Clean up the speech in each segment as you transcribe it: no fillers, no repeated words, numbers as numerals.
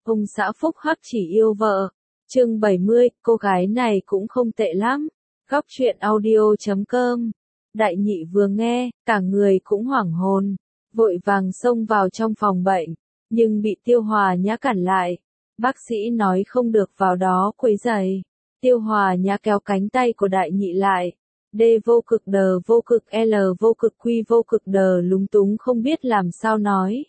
Ông xã phúc hắc chỉ yêu vợ. Chương 70, cô gái này cũng không tệ lắm. Góc truyện audio.com. Đại nhị vừa nghe, cả người cũng hoảng hồn, vội vàng xông vào trong phòng bệnh, nhưng bị Tiêu Hòa Nhã cản lại. Bác sĩ nói không được vào đó quấy rầy. Tiêu Hòa Nhã kéo cánh tay của đại nhị lại. D vô cực đờ vô cực L vô cực quy vô cực đờ lúng túng không biết làm sao nói.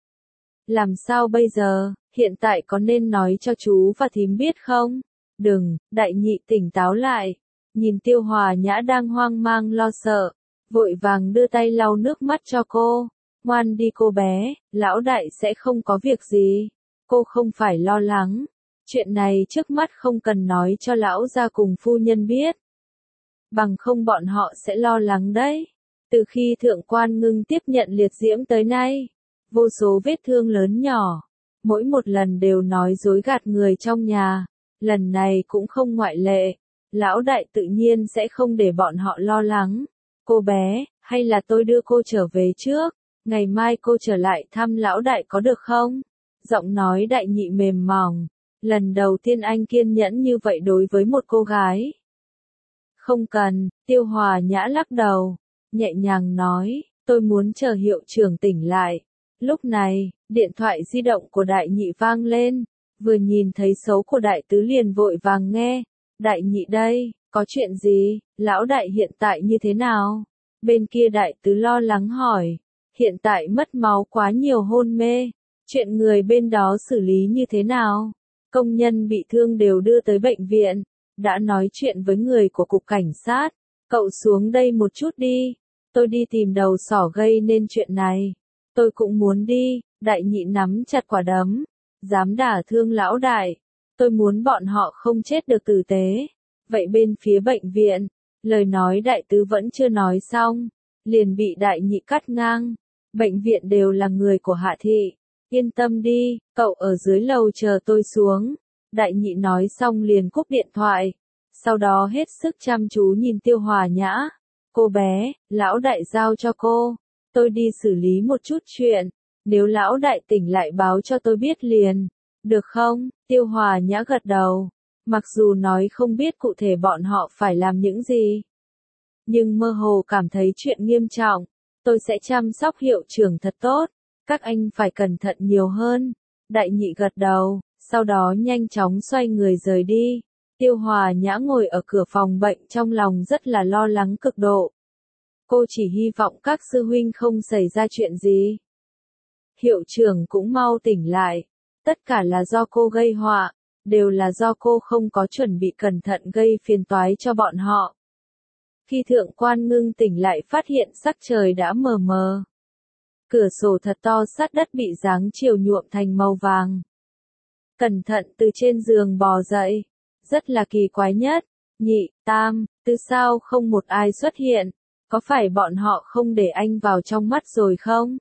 Làm sao bây giờ, hiện tại có nên nói cho chú và thím biết không? Đừng, đại nhị tỉnh táo lại. Nhìn Tiêu Hòa Nhã đang hoang mang lo sợ, vội vàng đưa tay lau nước mắt cho cô. Ngoan đi cô bé, lão đại sẽ không có việc gì. Cô không phải lo lắng. Chuyện này trước mắt không cần nói cho lão gia cùng phu nhân biết. Bằng không bọn họ sẽ lo lắng đấy. Từ khi Thượng Quan Ngưng tiếp nhận liệt diễm tới nay, vô số vết thương lớn nhỏ, mỗi một lần đều nói dối gạt người trong nhà, lần này cũng không ngoại lệ. Lão đại tự nhiên sẽ không để bọn họ lo lắng. Cô bé, hay là tôi đưa cô trở về trước, ngày mai cô trở lại thăm lão đại có được không? Giọng nói đại nhị mềm mỏng, lần đầu tiên anh kiên nhẫn như vậy đối với một cô gái. Không cần, Tiêu Hòa Nhã lắc đầu, nhẹ nhàng nói, tôi muốn chờ hiệu trưởng tỉnh lại. Lúc này, điện thoại di động của đại nhị vang lên, vừa nhìn thấy số của đại tứ liền vội vàng nghe. Đại nhị đây, có chuyện gì, lão đại hiện tại như thế nào? Bên kia đại tứ lo lắng hỏi, hiện tại mất máu quá nhiều hôn mê, chuyện người bên đó xử lý như thế nào? Công nhân bị thương đều đưa tới bệnh viện, đã nói chuyện với người của cục cảnh sát, cậu xuống đây một chút đi, tôi đi tìm đầu sỏ gây nên chuyện này. Tôi cũng muốn đi, đại nhị nắm chặt quả đấm, dám đả thương lão đại, tôi muốn bọn họ không chết được tử tế. Vậy bên phía bệnh viện, lời nói đại tứ vẫn chưa nói xong, liền bị đại nhị cắt ngang. Bệnh viện đều là người của Hạ thị, yên tâm đi, cậu ở dưới lầu chờ tôi xuống. Đại nhị nói xong liền cúp điện thoại, sau đó hết sức chăm chú nhìn Tiêu Hòa Nhã. Cô bé, lão đại giao cho cô, tôi đi xử lý một chút chuyện, nếu lão đại tỉnh lại báo cho tôi biết liền, được không? Tiêu Hòa Nhã gật đầu, mặc dù nói không biết cụ thể bọn họ phải làm những gì, nhưng mơ hồ cảm thấy chuyện nghiêm trọng. Tôi sẽ chăm sóc hiệu trưởng thật tốt, các anh phải cẩn thận nhiều hơn. Đại nhị gật đầu, sau đó nhanh chóng xoay người rời đi. Tiêu Hòa Nhã ngồi ở cửa phòng bệnh trong lòng rất là lo lắng cực độ. Cô chỉ hy vọng các sư huynh không xảy ra chuyện gì. Hiệu trưởng cũng mau tỉnh lại. Tất cả là do cô gây họa, đều là do cô không có chuẩn bị cẩn thận gây phiền toái cho bọn họ. Khi Thượng Quan Ngưng tỉnh lại phát hiện sắc trời đã mờ mờ. Cửa sổ thật to sát đất bị dáng chiều nhuộm thành màu vàng. Cẩn thận từ trên giường bò dậy. Rất là kỳ quái nhất. Nhị, tam, từ sao không một ai xuất hiện? Có phải bọn họ không để anh vào trong mắt rồi không?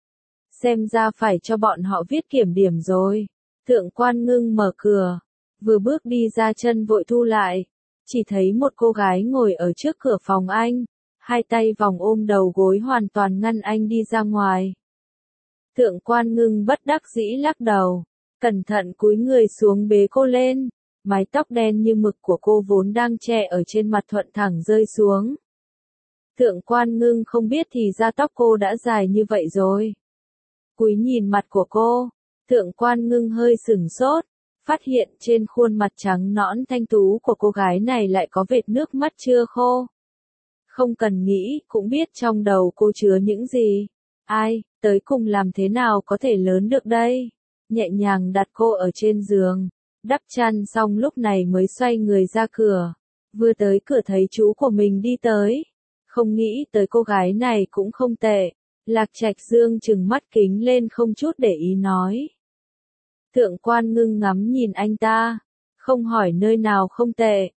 Xem ra phải cho bọn họ viết kiểm điểm rồi. Thượng Quan Ngưng mở cửa, vừa bước đi ra chân vội thu lại. Chỉ thấy một cô gái ngồi ở trước cửa phòng anh, hai tay vòng ôm đầu gối hoàn toàn ngăn anh đi ra ngoài. Thượng Quan Ngưng bất đắc dĩ lắc đầu, cẩn thận cúi người xuống bế cô lên, mái tóc đen như mực của cô vốn đang che ở trên mặt thuận thẳng rơi xuống. Thượng Quan Ngưng không biết thì ra tóc cô đã dài như vậy rồi. Cúi nhìn mặt của cô, Thượng Quan Ngưng hơi sửng sốt, phát hiện trên khuôn mặt trắng nõn thanh tú của cô gái này lại có vệt nước mắt chưa khô. Không cần nghĩ, cũng biết trong đầu cô chứa những gì. Ai, tới cùng làm thế nào có thể lớn được đây? Nhẹ nhàng đặt cô ở trên giường, đắp chăn xong lúc này mới xoay người ra cửa. Vừa tới cửa thấy chú của mình đi tới. Không nghĩ tới cô gái này cũng không tệ. Lạc Trạch Dương trừng mắt kính lên không chút để ý nói. Thượng Quan Ngưng ngắm nhìn anh ta, không hỏi nơi nào không tệ.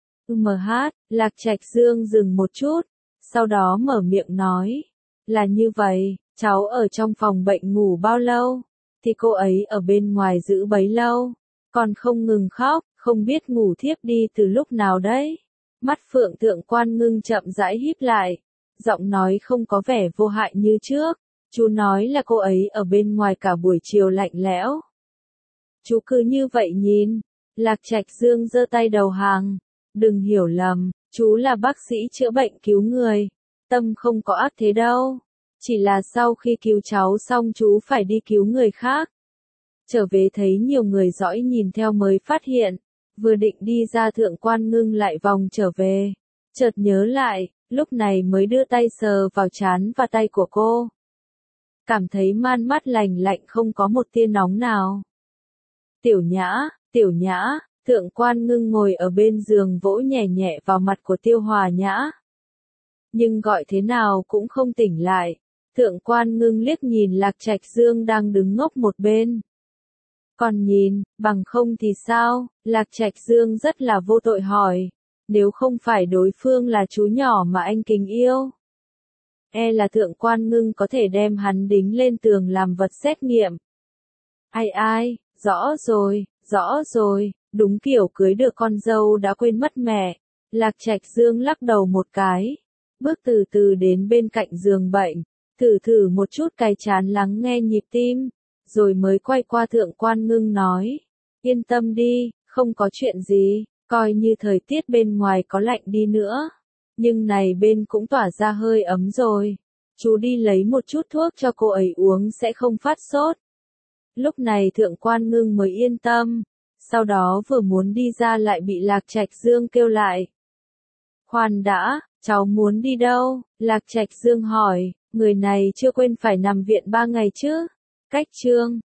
Lạc Trạch Dương dừng một chút, sau đó mở miệng nói. Là như vậy, cháu ở trong phòng bệnh ngủ bao lâu, thì cô ấy ở bên ngoài giữ bấy lâu, còn không ngừng khóc, không biết ngủ thiếp đi từ lúc nào đấy. Mắt phượng Thượng Quan Ngưng chậm rãi híp lại, giọng nói không có vẻ vô hại như trước. Chú nói là cô ấy ở bên ngoài cả buổi chiều lạnh lẽo. Chú cứ như vậy nhìn. Lạc Trạch Dương giơ tay đầu hàng. Đừng hiểu lầm, chú là bác sĩ chữa bệnh cứu người. Tâm không có ác thế đâu. Chỉ là sau khi cứu cháu xong chú phải đi cứu người khác. Trở về thấy nhiều người dõi nhìn theo mới phát hiện. Vừa định đi ra Thượng Quan Ngưng lại vòng trở về. Chợt nhớ lại, lúc này mới đưa tay sờ vào trán và tay của cô. Cảm thấy man mát lành lạnh không có một tia nóng nào. Tiểu Nhã, Thượng Quan Ngưng ngồi ở bên giường vỗ nhẹ nhẹ vào mặt của Tiêu Hòa Nhã. Nhưng gọi thế nào cũng không tỉnh lại. Thượng Quan Ngưng liếc nhìn Lạc Trạch Dương đang đứng ngốc một bên. Còn nhìn, bằng không thì sao? Lạc Trạch Dương rất là vô tội hỏi. Nếu không phải đối phương là chú nhỏ mà anh kính yêu, e là Thượng Quan Ngưng có thể đem hắn đính lên tường làm vật xét nghiệm. Ai, rõ rồi, đúng kiểu cưới được con dâu đã quên mất mẹ. Lạc Trạch Dương lắc đầu một cái, bước từ từ đến bên cạnh giường bệnh, thử một chút cái chán lắng nghe nhịp tim, rồi mới quay qua Thượng Quan Ngưng nói, yên tâm đi, không có chuyện gì, coi như thời tiết bên ngoài có lạnh đi nữa, nhưng này bên cũng tỏa ra hơi ấm rồi, chú đi lấy một chút thuốc cho cô ấy uống sẽ không phát sốt. Lúc này Thượng Quan Ngưng mới yên tâm, sau đó vừa muốn đi ra lại bị Lạc Trạch Dương kêu lại. Khoan đã, cháu muốn đi đâu? Lạc Trạch Dương hỏi, người này chưa quên phải nằm viện 3 ngày chứ? Cách chương